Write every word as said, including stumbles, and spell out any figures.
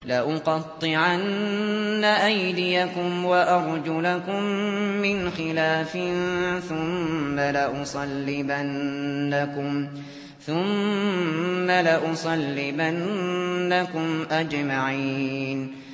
لَأُقَطِّعَنَّ أَيْدِيَكُمْ وَأَرْجُلَكُم مِّنْ خِلَافٍ ثُمَّ لَأُصَلِّبَنَّكُمْ ثُمَّ لَأُصَلِّبَنَّكُمْ أَجْمَعِينَ